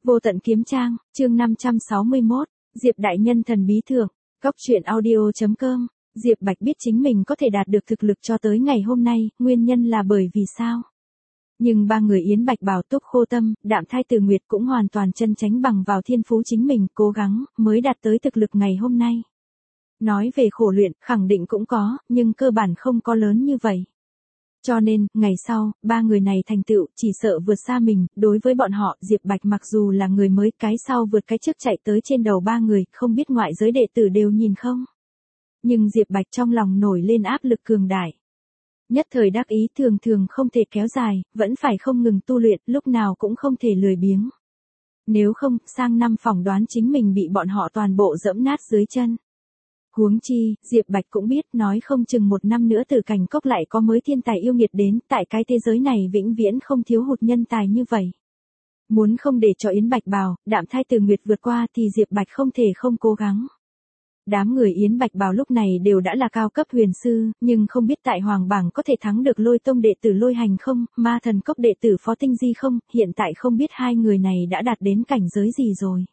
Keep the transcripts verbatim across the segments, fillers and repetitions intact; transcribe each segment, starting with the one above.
Vô tận kiếm trang, chương năm trăm sáu mươi mốt, Diệp đại nhân thần bí thượng, Cóc truyện audio.com. Diệp Bạch biết chính mình có thể đạt được thực lực cho tới ngày hôm nay, nguyên nhân là bởi vì sao? Nhưng ba người Yến Bạch Bảo, Túc Khô Tâm, Đạm Thai Từ Nguyệt cũng hoàn toàn chân chánh bằng vào thiên phú chính mình cố gắng, mới đạt tới thực lực ngày hôm nay. Nói về khổ luyện, khẳng định cũng có, nhưng cơ bản không có lớn như vậy. Cho nên, ngày sau, ba người này thành tựu, chỉ sợ vượt xa mình, đối với bọn họ, Diệp Bạch mặc dù là người mới, cái sau vượt cái trước chạy tới trên đầu ba người, không biết ngoại giới đệ tử đều nhìn không. Nhưng Diệp Bạch trong lòng nổi lên áp lực cường đại. Nhất thời đắc ý thường thường không thể kéo dài, vẫn phải không ngừng tu luyện, lúc nào cũng không thể lười biếng. Nếu không, sang năm phỏng đoán chính mình bị bọn họ toàn bộ dẫm nát dưới chân. Huống chi, Diệp Bạch cũng biết nói không chừng một năm nữa Tử Cảnh Cốc lại có mới thiên tài yêu nghiệt đến, tại cái thế giới này vĩnh viễn không thiếu hụt nhân tài như vậy. Muốn không để cho Yến Bạch Bào, Đạm Thai Từ Nguyệt vượt qua thì Diệp Bạch không thể không cố gắng. Đám người Yến Bạch Bào lúc này đều đã là cao cấp huyền sư, nhưng không biết tại Hoàng Bảng có thể thắng được Lôi Tông đệ tử Lôi Hành không, Ma Thần Cốc đệ tử Phó Tinh Di không, hiện tại không biết hai người này đã đạt đến cảnh giới gì rồi.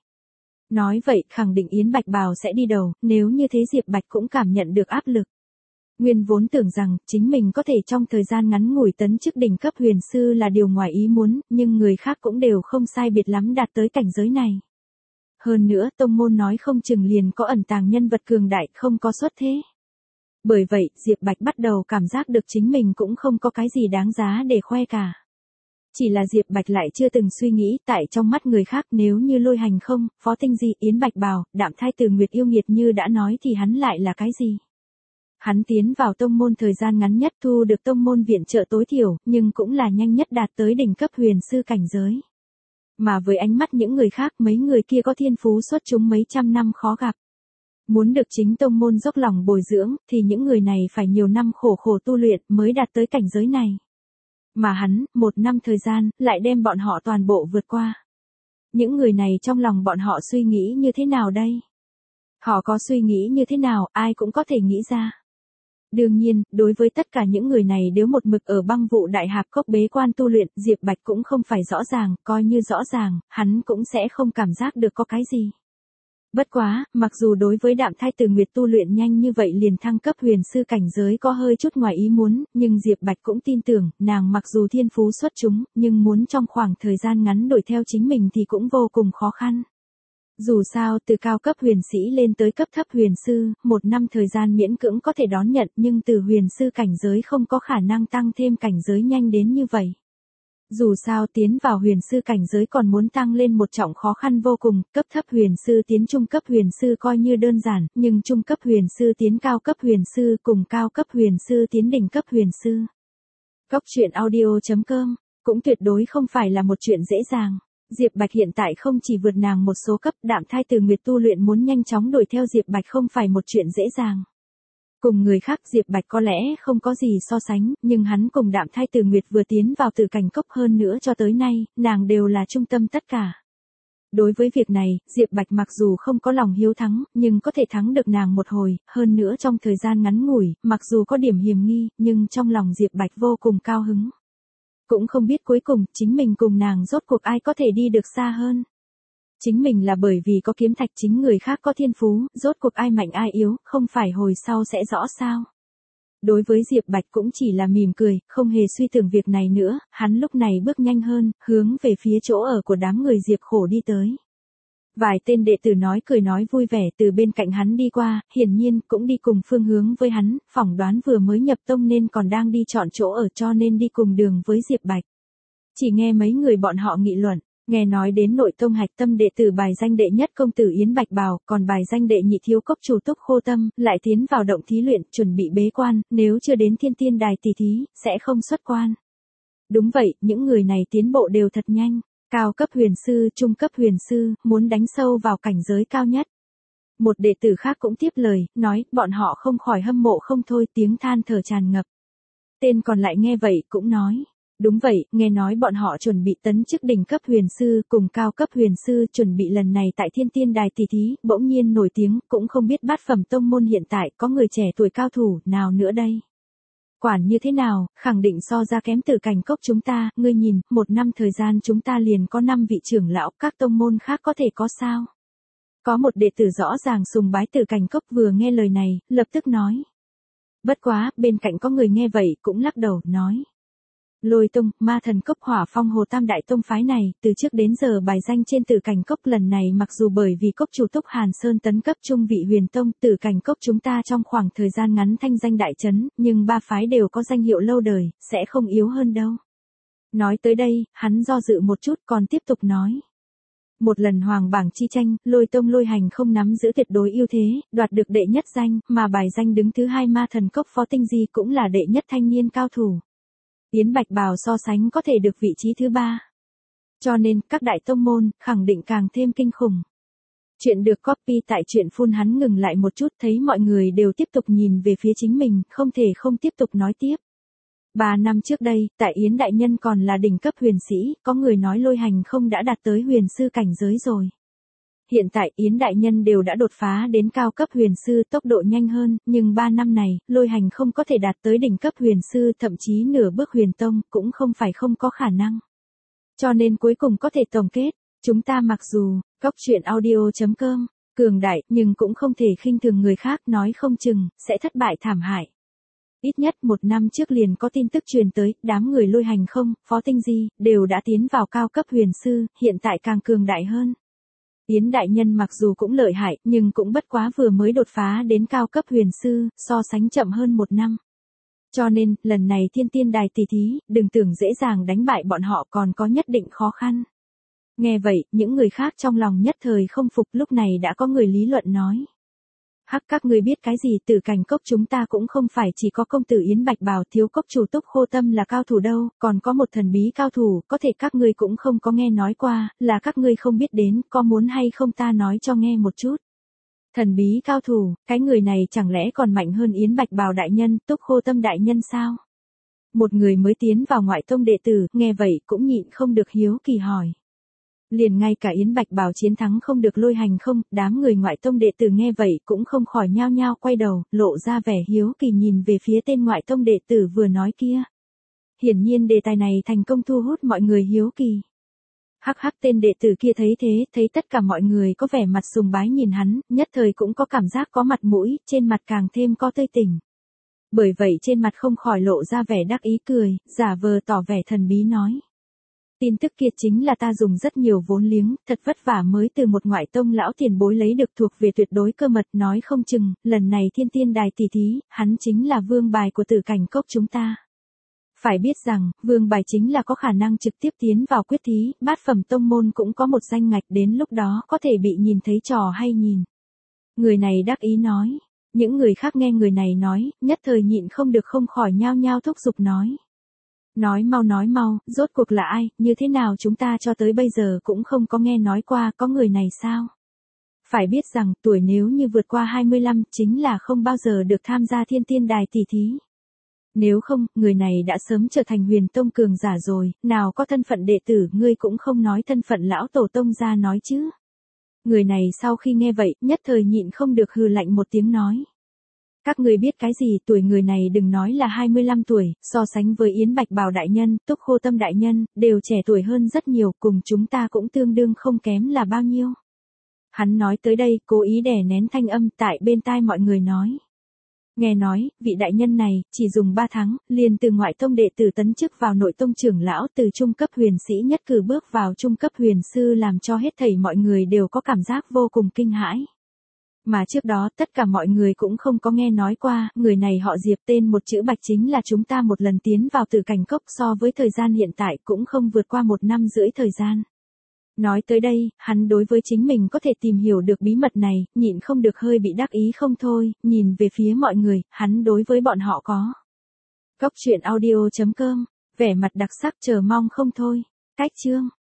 Nói vậy, khẳng định Yến Bạch Bào sẽ đi đầu, nếu như thế Diệp Bạch cũng cảm nhận được áp lực. Nguyên vốn tưởng rằng, chính mình có thể trong thời gian ngắn ngủi tấn chức đỉnh cấp huyền sư là điều ngoài ý muốn, nhưng người khác cũng đều không sai biệt lắm đạt tới cảnh giới này. Hơn nữa, tông môn nói không chừng liền có ẩn tàng nhân vật cường đại, không có xuất thế. Bởi vậy, Diệp Bạch bắt đầu cảm giác được chính mình cũng không có cái gì đáng giá để khoe cả. Chỉ là Diệp Bạch lại chưa từng suy nghĩ, tại trong mắt người khác nếu như Lôi Hành không, Phó Tinh Di, Yến Bạch Bào, Đạm Thai Từ Nguyệt yêu nghiệt như đã nói thì hắn lại là cái gì? Hắn tiến vào tông môn thời gian ngắn nhất thu được tông môn viện trợ tối thiểu, nhưng cũng là nhanh nhất đạt tới đỉnh cấp huyền sư cảnh giới. Mà với ánh mắt những người khác, mấy người kia có thiên phú xuất chúng mấy trăm năm khó gặp. Muốn được chính tông môn dốc lòng bồi dưỡng, thì những người này phải nhiều năm khổ khổ tu luyện mới đạt tới cảnh giới này. Mà hắn, một năm thời gian, lại đem bọn họ toàn bộ vượt qua. Những người này trong lòng bọn họ suy nghĩ như thế nào đây? Họ có suy nghĩ như thế nào, ai cũng có thể nghĩ ra. Đương nhiên, đối với tất cả những người này nếu một mực ở Băng Vụ Đại Hạp Cốc bế quan tu luyện, Diệp Bạch cũng không phải rõ ràng, coi như rõ ràng, hắn cũng sẽ không cảm giác được có cái gì. Bất quá, mặc dù đối với Đạm Thai Từ Nguyệt tu luyện nhanh như vậy liền thăng cấp huyền sư cảnh giới có hơi chút ngoài ý muốn, nhưng Diệp Bạch cũng tin tưởng, nàng mặc dù thiên phú xuất chúng, nhưng muốn trong khoảng thời gian ngắn đuổi theo chính mình thì cũng vô cùng khó khăn. Dù sao, từ cao cấp huyền sĩ lên tới cấp thấp huyền sư, một năm thời gian miễn cưỡng có thể đón nhận, nhưng từ huyền sư cảnh giới không có khả năng tăng thêm cảnh giới nhanh đến như vậy. Dù sao tiến vào huyền sư cảnh giới còn muốn tăng lên một trọng khó khăn vô cùng, cấp thấp huyền sư tiến trung cấp huyền sư coi như đơn giản, nhưng trung cấp huyền sư tiến cao cấp huyền sư cùng cao cấp huyền sư tiến đỉnh cấp huyền sư. Cóc truyện audio.com, cũng tuyệt đối không phải là một chuyện dễ dàng. Diệp Bạch hiện tại không chỉ vượt nàng một số cấp, Đạm Thai Từ Nguyệt tu luyện muốn nhanh chóng đuổi theo Diệp Bạch không phải một chuyện dễ dàng. Cùng người khác Diệp Bạch có lẽ không có gì so sánh, nhưng hắn cùng Đạm Thai Từ Nguyệt vừa tiến vào Tử Cảnh Cốc hơn nữa cho tới nay, nàng đều là trung tâm tất cả. Đối với việc này, Diệp Bạch mặc dù không có lòng hiếu thắng, nhưng có thể thắng được nàng một hồi, hơn nữa trong thời gian ngắn ngủi, mặc dù có điểm hiềm nghi, nhưng trong lòng Diệp Bạch vô cùng cao hứng. Cũng không biết cuối cùng, chính mình cùng nàng rốt cuộc ai có thể đi được xa hơn. Chính mình là bởi vì có kiếm thạch, chính người khác có thiên phú, rốt cuộc ai mạnh ai yếu, không phải hồi sau sẽ rõ sao. Đối với Diệp Bạch cũng chỉ là mỉm cười, không hề suy tưởng việc này nữa, hắn lúc này bước nhanh hơn, hướng về phía chỗ ở của đám người Diệp Khổ đi tới. Vài tên đệ tử nói cười nói vui vẻ từ bên cạnh hắn đi qua, hiển nhiên cũng đi cùng phương hướng với hắn, phỏng đoán vừa mới nhập tông nên còn đang đi chọn chỗ ở cho nên đi cùng đường với Diệp Bạch. Chỉ nghe mấy người bọn họ nghị luận, nghe nói đến nội tông hạch tâm đệ tử bài danh đệ nhất công tử Yến Bạch Bào, còn bài danh đệ nhị thiếu cốc chủ Túc Khô Tâm, lại tiến vào động thí luyện, chuẩn bị bế quan, nếu chưa đến thiên tiên đài tỷ thí, sẽ không xuất quan. Đúng vậy, những người này tiến bộ đều thật nhanh. Cao cấp huyền sư, trung cấp huyền sư, muốn đánh sâu vào cảnh giới cao nhất. Một đệ tử khác cũng tiếp lời, nói, bọn họ không khỏi hâm mộ không thôi, tiếng than thở tràn ngập. Tên còn lại nghe vậy cũng nói, đúng vậy, nghe nói bọn họ chuẩn bị tấn chức đỉnh cấp huyền sư cùng cao cấp huyền sư chuẩn bị lần này tại thiên tiên đài tỷ thí, bỗng nhiên nổi tiếng, cũng không biết bát phẩm tông môn hiện tại có người trẻ tuổi cao thủ nào nữa đây. quản như thế nào, khẳng định so ra kém Tử Cảnh Cốc chúng ta, ngươi nhìn, một năm thời gian chúng ta liền có năm vị trưởng lão, các tông môn khác có thể có sao? Có một đệ tử rõ ràng sùng bái Tử Cảnh Cốc vừa nghe lời này, lập tức nói. Bất quá, bên cạnh có người nghe vậy cũng lắc đầu, nói. Lôi Tông, Ma Thần Cốc, Hỏa Phong Hồ tam đại tông phái này, từ trước đến giờ bài danh trên Tử Cảnh Cốc, lần này mặc dù bởi vì cốc chủ Túc Hàn Sơn tấn cấp trung vị Huyền Tông, Tử Cảnh Cốc chúng ta trong khoảng thời gian ngắn thanh danh đại chấn, nhưng ba phái đều có danh hiệu lâu đời, sẽ không yếu hơn đâu. Nói tới đây, hắn do dự một chút còn tiếp tục nói. Một lần hoàng bảng chi tranh, Lôi Tông Lôi Hành không nắm giữ tuyệt đối ưu thế, đoạt được đệ nhất danh, mà bài danh đứng thứ hai Ma Thần Cốc Phó Tinh Di cũng là đệ nhất thanh niên cao thủ. Yến Bạch Bào so sánh có thể được vị trí thứ ba. Cho nên, các đại tông môn, khẳng định càng thêm kinh khủng. Chuyện được copy tại truyện phun hắn ngừng lại một chút, thấy mọi người đều tiếp tục nhìn về phía chính mình, không thể không tiếp tục nói tiếp. Ba năm trước đây, tại Yến Đại Nhân còn là đỉnh cấp huyền sĩ, có người nói Lôi Hành không đã đạt tới huyền sư cảnh giới rồi. Hiện tại Yến Đại Nhân đều đã đột phá đến cao cấp huyền sư tốc độ nhanh hơn, nhưng ba năm này, Lôi Hành không có thể đạt tới đỉnh cấp huyền sư, thậm chí nửa bước huyền tông, cũng không phải không có khả năng. Cho nên cuối cùng có thể tổng kết, chúng ta mặc dù, góc truyện audio chấm com, cường đại, nhưng cũng không thể khinh thường người khác, nói không chừng, sẽ thất bại thảm hại. Ít nhất một năm trước liền có tin tức truyền tới, đám người Lôi Hành không, Phó Tinh Di, đều đã tiến vào cao cấp huyền sư, hiện tại càng cường đại hơn. Yến Đại Nhân mặc dù cũng lợi hại, nhưng cũng bất quá vừa mới đột phá đến cao cấp huyền sư, so sánh chậm hơn một năm. Cho nên, lần này Thiên Tiên Đài tỷ thí, đừng tưởng dễ dàng đánh bại bọn họ, còn có nhất định khó khăn. Nghe vậy, những người khác trong lòng nhất thời không phục, lúc này đã có người lý luận nói. Hắc, các ngươi biết cái gì, Tử Cảnh Cốc chúng ta cũng không phải chỉ có công tử Yến Bạch Bào, thiếu cốc chủ Túc Khô Tâm là cao thủ đâu, còn có một thần bí cao thủ, có thể các ngươi cũng không có nghe nói qua, là các ngươi không biết đến, có muốn hay không ta nói cho nghe một chút. Thần bí cao thủ, cái người này chẳng lẽ còn mạnh hơn Yến Bạch Bào đại nhân, Túc Khô Tâm đại nhân sao? Một người mới tiến vào ngoại tông đệ tử, nghe vậy cũng nhịn không được hiếu kỳ hỏi. Liền ngay cả Yến Bạch Bào chiến thắng không được Lôi Hành không, đám người ngoại tông đệ tử nghe vậy cũng không khỏi nhao nhao quay đầu, lộ ra vẻ hiếu kỳ nhìn về phía tên ngoại tông đệ tử vừa nói kia. Hiển nhiên đề tài này thành công thu hút mọi người hiếu kỳ. Hắc hắc, tên đệ tử kia thấy thế, thấy tất cả mọi người có vẻ mặt sùng bái nhìn hắn, nhất thời cũng có cảm giác có mặt mũi, trên mặt càng thêm có tươi tỉnh. Bởi vậy trên mặt không khỏi lộ ra vẻ đắc ý cười, giả vờ tỏ vẻ thần bí nói. Tin tức kia chính là ta dùng rất nhiều vốn liếng, thật vất vả mới từ một ngoại tông lão tiền bối lấy được, thuộc về tuyệt đối cơ mật, nói không chừng, lần này Thiên Tiên Đài tỷ thí, hắn chính là vương bài của Tử Cảnh Cốc chúng ta. Phải biết rằng, vương bài chính là có khả năng trực tiếp tiến vào quyết thí, bát phẩm tông môn cũng có một danh ngạch, đến lúc đó có thể bị nhìn thấy trò hay nhìn. Người này đắc ý nói, những người khác nghe người này nói, nhất thời nhịn không được không khỏi nhao nhao thúc giục nói. Nói mau nói mau, rốt cuộc là ai, như thế nào chúng ta cho tới bây giờ cũng không có nghe nói qua có người này sao? Phải biết rằng tuổi nếu như vượt qua hai mươi lăm chính là không bao giờ được tham gia Thiên Tiên Đài tỷ thí. Nếu không, người này đã sớm trở thành huyền tông cường giả rồi, nào có thân phận đệ tử, ngươi cũng không nói thân phận lão tổ tông ra nói chứ. Người này sau khi nghe vậy, nhất thời nhịn không được hừ lạnh một tiếng nói. Các người biết cái gì, tuổi người này đừng nói là hai mươi lăm tuổi, so sánh với Yến Bạch Bào đại nhân, Túc Khô Tâm đại nhân, đều trẻ tuổi hơn rất nhiều, cùng chúng ta cũng tương đương không kém là bao nhiêu. Hắn nói tới đây, cố ý đè nén thanh âm tại bên tai mọi người nói. Nghe nói, vị đại nhân này, chỉ dùng ba tháng, liền từ ngoại tông đệ tử tấn chức vào nội tông trưởng lão, từ trung cấp huyền sĩ nhất cử bước vào trung cấp huyền sư, làm cho hết thảy mọi người đều có cảm giác vô cùng kinh hãi. Mà trước đó tất cả mọi người cũng không có nghe nói qua, người này họ Diệp, tên một chữ Bạch, chính là chúng ta một lần tiến vào Tử Cảnh Cốc, so với thời gian hiện tại cũng không vượt qua một năm rưỡi thời gian. Nói tới đây, hắn đối với chính mình có thể tìm hiểu được bí mật này, nhịn không được hơi bị đắc ý không thôi, nhìn về phía mọi người, hắn đối với bọn họ có. Góc truyện audio chấm com, vẻ mặt đặc sắc chờ mong không thôi. Cách chương.